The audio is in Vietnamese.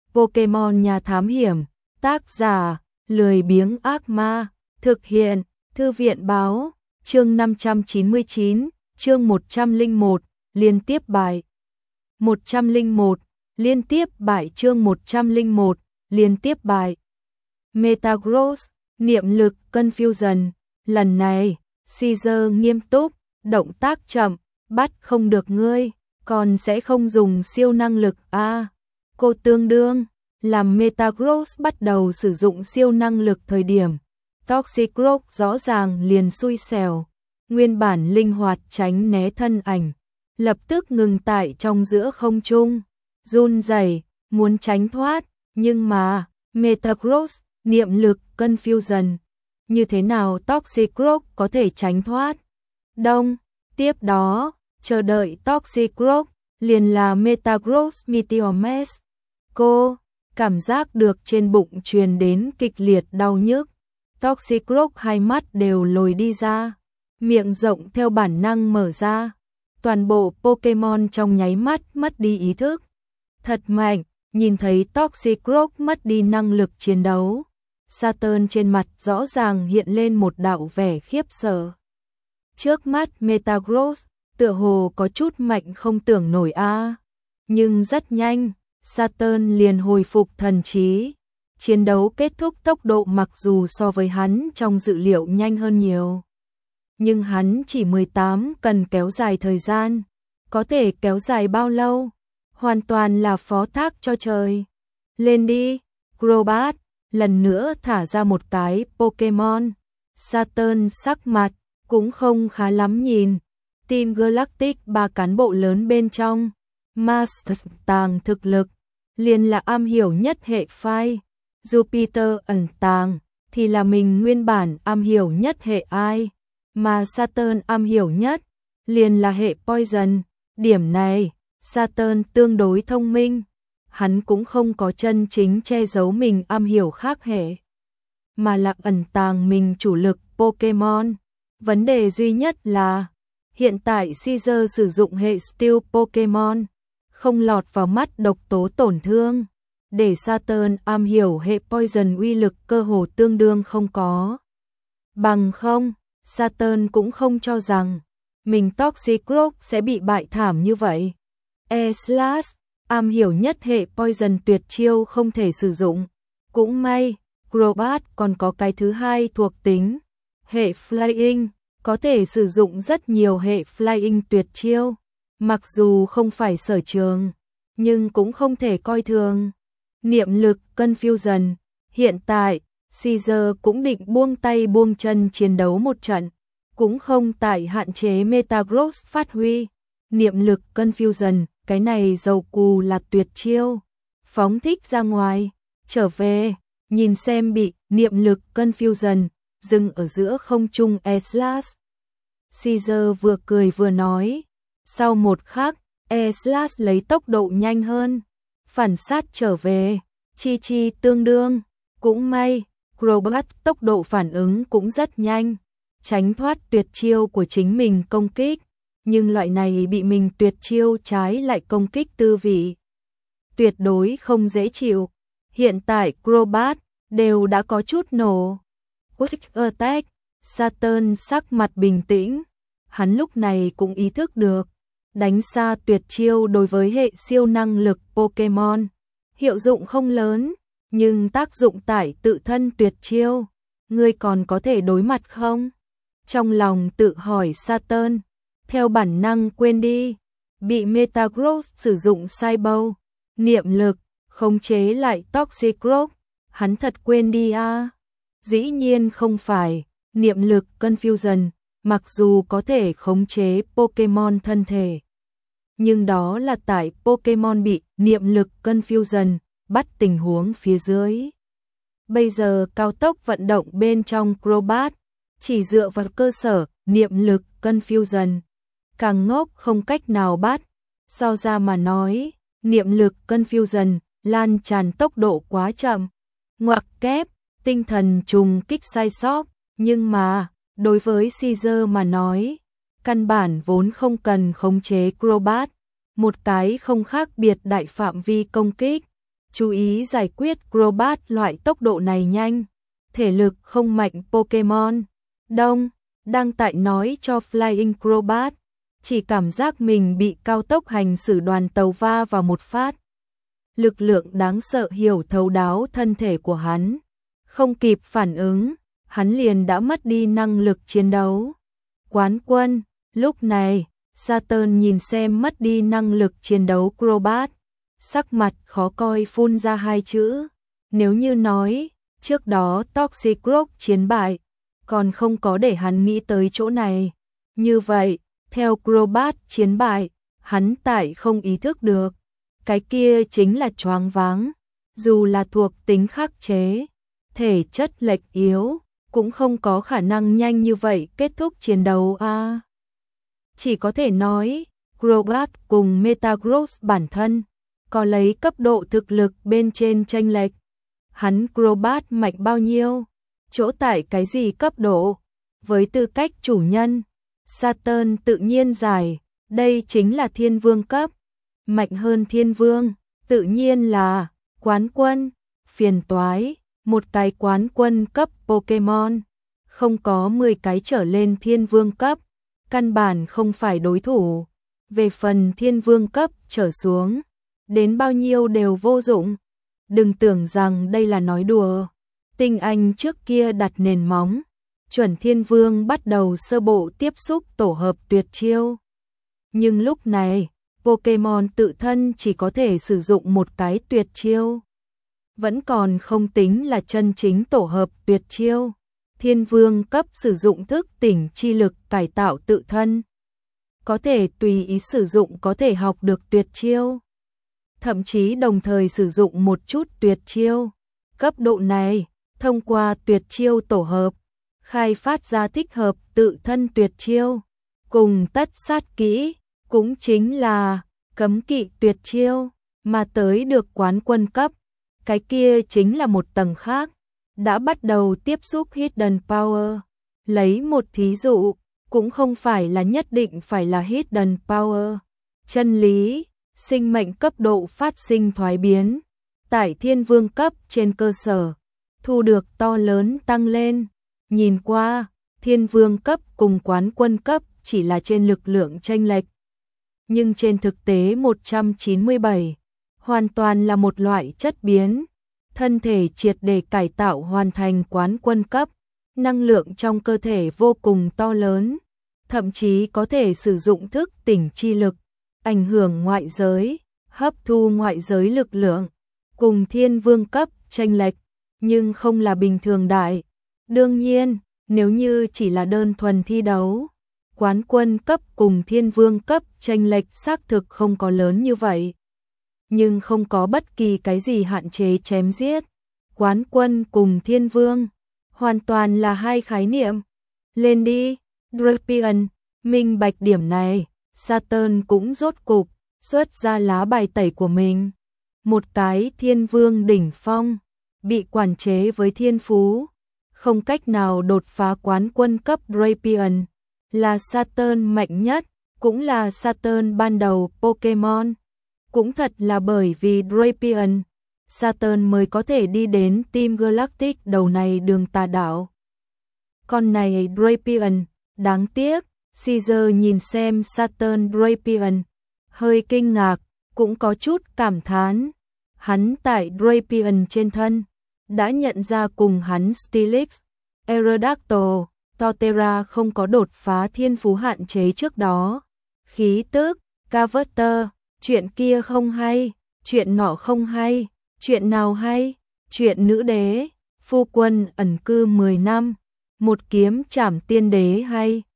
Pokemon Nhà Thám Hiểm, tác giả, lười biếng ác ma, thực hiện, Thư viện báo, chương 599, chương 101, liên tiếp bài. 101, liên tiếp bài chương 101, liên tiếp bài. Metagross, niệm lực Confusion, lần này, Caesar nghiêm túc, động tác chậm, bắt không được ngươi, còn sẽ không dùng siêu năng lực a. Cô tương đương, làm Metagross bắt đầu sử dụng siêu năng lực thời điểm. Toxicroak rõ ràng liền xui xẻo, nguyên bản linh hoạt tránh né thân ảnh, lập tức ngừng tại trong giữa không trung, run rẩy, muốn tránh thoát, nhưng mà, Metagross, niệm lực Confusion, như thế nào Toxicroak có thể tránh thoát? Đông, tiếp đó, chờ đợi Toxicroak, liền là Metagross Meteor Mash. Cô, cảm giác được trên bụng truyền đến kịch liệt đau nhức. Toxicroak hai mắt đều lồi đi ra, miệng rộng theo bản năng mở ra. Toàn bộ Pokemon trong nháy mắt mất đi ý thức. Thật mạnh, nhìn thấy Toxicroak mất đi năng lực chiến đấu. Saturn trên mặt rõ ràng hiện lên một đạo vẻ khiếp sợ. Trước mắt Metagross, tựa hồ có chút mạnh không tưởng nổi a. Nhưng rất nhanh, Saturn liền hồi phục thần trí. Chiến đấu kết thúc tốc độ mặc dù so với hắn trong dự liệu nhanh hơn nhiều. Nhưng hắn chỉ 18 cần kéo dài thời gian. Có thể kéo dài bao lâu? Hoàn toàn là phó thác cho trời. Lên đi, Crobat, lần nữa thả ra một cái Pokemon. Saturn sắc mặt, cũng không khá lắm nhìn. Team Galactic ba cán bộ lớn bên trong. Master tàng thực lực, liền là am hiểu nhất hệ phai. Jupiter ẩn tàng, thì là mình nguyên bản am hiểu nhất hệ ai. Mà Saturn am hiểu nhất, liền là hệ Poison. Điểm này, Saturn tương đối thông minh. Hắn cũng không có chân chính che giấu mình am hiểu khác hệ, mà là ẩn tàng mình chủ lực Pokemon. Vấn đề duy nhất là, hiện tại Caesar sử dụng hệ Steel Pokemon, không lọt vào mắt độc tố tổn thương. Để Saturn am hiểu hệ Poison uy lực cơ hồ tương đương không có. Bằng không, Saturn cũng không cho rằng mình Toxicroak sẽ bị bại thảm như vậy. E-Slash, am hiểu nhất hệ Poison tuyệt chiêu không thể sử dụng. Cũng may, Crobat còn có cái thứ hai thuộc tính. Hệ Flying, có thể sử dụng rất nhiều hệ Flying tuyệt chiêu. Mặc dù không phải sở trường, nhưng cũng không thể coi thường. Niệm lực Confusion, hiện tại, Caesar cũng định buông tay buông chân chiến đấu một trận, cũng không tại hạn chế Metagross phát huy. Niệm lực Confusion, cái này dầu cù là tuyệt chiêu. Phóng thích ra ngoài, trở về, nhìn xem bị niệm lực Confusion, dừng ở giữa không trung E-Slash. Caesar vừa cười vừa nói, sau một khắc, E-Slash lấy tốc độ nhanh hơn, phản sát trở về, chi tương đương. Cũng may, Crobat tốc độ phản ứng cũng rất nhanh, tránh thoát tuyệt chiêu của chính mình công kích, nhưng loại này bị mình tuyệt chiêu trái lại công kích tư vị, tuyệt đối không dễ chịu. Hiện tại Crobat đều đã có chút nổ. Quick Attack, Saturn sắc mặt bình tĩnh, hắn lúc này cũng ý thức được, đánh xa tuyệt chiêu đối với hệ siêu năng lực Pokemon, hiệu dụng không lớn, nhưng tác dụng tại tự thân tuyệt chiêu, ngươi còn có thể đối mặt không? Trong lòng tự hỏi Saturn, theo bản năng quên đi, bị Metagross sử dụng Cyber, niệm lực, khống chế lại Toxicroak, hắn thật quên đi a. Dĩ nhiên không phải, niệm lực Confusion, mặc dù có thể khống chế Pokemon thân thể, nhưng đó là tại Pokemon bị niệm lực Confusion bắt tình huống phía dưới. Bây giờ cao tốc vận động bên trong Crobat, chỉ dựa vào cơ sở niệm lực Confusion, càng ngốc không cách nào bắt. So ra mà nói, niệm lực Confusion lan tràn tốc độ quá chậm, ngoặc kép, tinh thần trùng kích sai sót, nhưng mà, đối với Caesar mà nói, căn bản vốn không cần khống chế Crobat, một cái không khác biệt đại phạm vi công kích, chú ý giải quyết Crobat loại tốc độ này nhanh, thể lực không mạnh Pokemon. Đông, đang tại nói cho Flying Crobat, chỉ cảm giác mình bị cao tốc hành xử đoàn tàu va vào một phát. Lực lượng đáng sợ hiểu thấu đáo thân thể của hắn, không kịp phản ứng, hắn liền đã mất đi năng lực chiến đấu. Quán quân, lúc này, Saturn nhìn xem mất đi năng lực chiến đấu Crobat, sắc mặt khó coi phun ra hai chữ. Nếu như nói, trước đó Toxicroak chiến bại, còn không có để hắn nghĩ tới chỗ này. Như vậy, theo Crobat chiến bại, hắn tại không ý thức được. Cái kia chính là choáng váng, dù là thuộc tính khắc chế, thể chất lệch yếu, cũng không có khả năng nhanh như vậy kết thúc chiến đấu a. Chỉ có thể nói, Crobat cùng Metagross bản thân có lấy cấp độ thực lực bên trên chênh lệch. Hắn Crobat mạnh bao nhiêu, chỗ tại cái gì cấp độ, với tư cách chủ nhân, Saturn tự nhiên giải, đây chính là thiên vương cấp, mạnh hơn thiên vương, tự nhiên là quán quân, phiền toái, một cái quán quân cấp Pokemon, không có 10 cái trở lên thiên vương cấp, căn bản không phải đối thủ. Về phần thiên vương cấp trở xuống, đến bao nhiêu đều vô dụng. Đừng tưởng rằng đây là nói đùa. Tinh Anh trước kia đặt nền móng, chuẩn thiên vương bắt đầu sơ bộ tiếp xúc tổ hợp tuyệt chiêu. Nhưng lúc này, Pokemon tự thân chỉ có thể sử dụng một cái tuyệt chiêu. Vẫn còn không tính là chân chính tổ hợp tuyệt chiêu. Thiên vương cấp sử dụng thức tỉnh chi lực cải tạo tự thân. Có thể tùy ý sử dụng, có thể học được tuyệt chiêu. Thậm chí đồng thời sử dụng một chút tuyệt chiêu. Cấp độ này, thông qua tuyệt chiêu tổ hợp, khai phát ra thích hợp tự thân tuyệt chiêu. Cùng tất sát kỹ, cũng chính là cấm kỵ tuyệt chiêu, mà tới được quán quân cấp. Cái kia chính là một tầng khác, đã bắt đầu tiếp xúc Hidden Power. Lấy một thí dụ, cũng không phải là nhất định phải là Hidden Power. Chân lý, sinh mệnh cấp độ phát sinh thoái biến, tại thiên vương cấp trên cơ sở, thu được to lớn tăng lên. Nhìn qua, thiên vương cấp cùng quán quân cấp chỉ là trên lực lượng chênh lệch. Nhưng trên thực tế 197, hoàn toàn là một loại chất biến. Thân thể triệt để cải tạo hoàn thành quán quân cấp, năng lượng trong cơ thể vô cùng to lớn, thậm chí có thể sử dụng thức tỉnh chi lực, ảnh hưởng ngoại giới, hấp thu ngoại giới lực lượng, cùng thiên vương cấp chênh lệch, nhưng không là bình thường đại. Đương nhiên, nếu như chỉ là đơn thuần thi đấu, quán quân cấp cùng thiên vương cấp chênh lệch xác thực không có lớn như vậy. Nhưng không có bất kỳ cái gì hạn chế chém giết. Quán quân cùng thiên vương, hoàn toàn là hai khái niệm. Lên đi, Drapion, minh bạch điểm này, Saturn cũng rốt cục xuất ra lá bài tẩy của mình. Một cái thiên vương đỉnh phong, bị quản chế với thiên phú, không cách nào đột phá quán quân cấp Drapion, là Saturn mạnh nhất, cũng là Saturn ban đầu Pokemon. Cũng thật là bởi vì Drapion, Saturn mới có thể đi đến Team Galactic đầu này đường tà đạo. Con này Drapion, đáng tiếc, Caesar nhìn xem Saturn Drapion, hơi kinh ngạc, cũng có chút cảm thán. Hắn tại Drapion trên thân, đã nhận ra cùng hắn Steelix, Aerodactyl, Torterra không có đột phá thiên phú hạn chế trước đó. Khí tức, Cavater, chuyện kia không hay, chuyện nọ không hay, chuyện nào hay, chuyện nữ đế, phu quân ẩn cư 10 năm, một kiếm trảm tiên đế hay.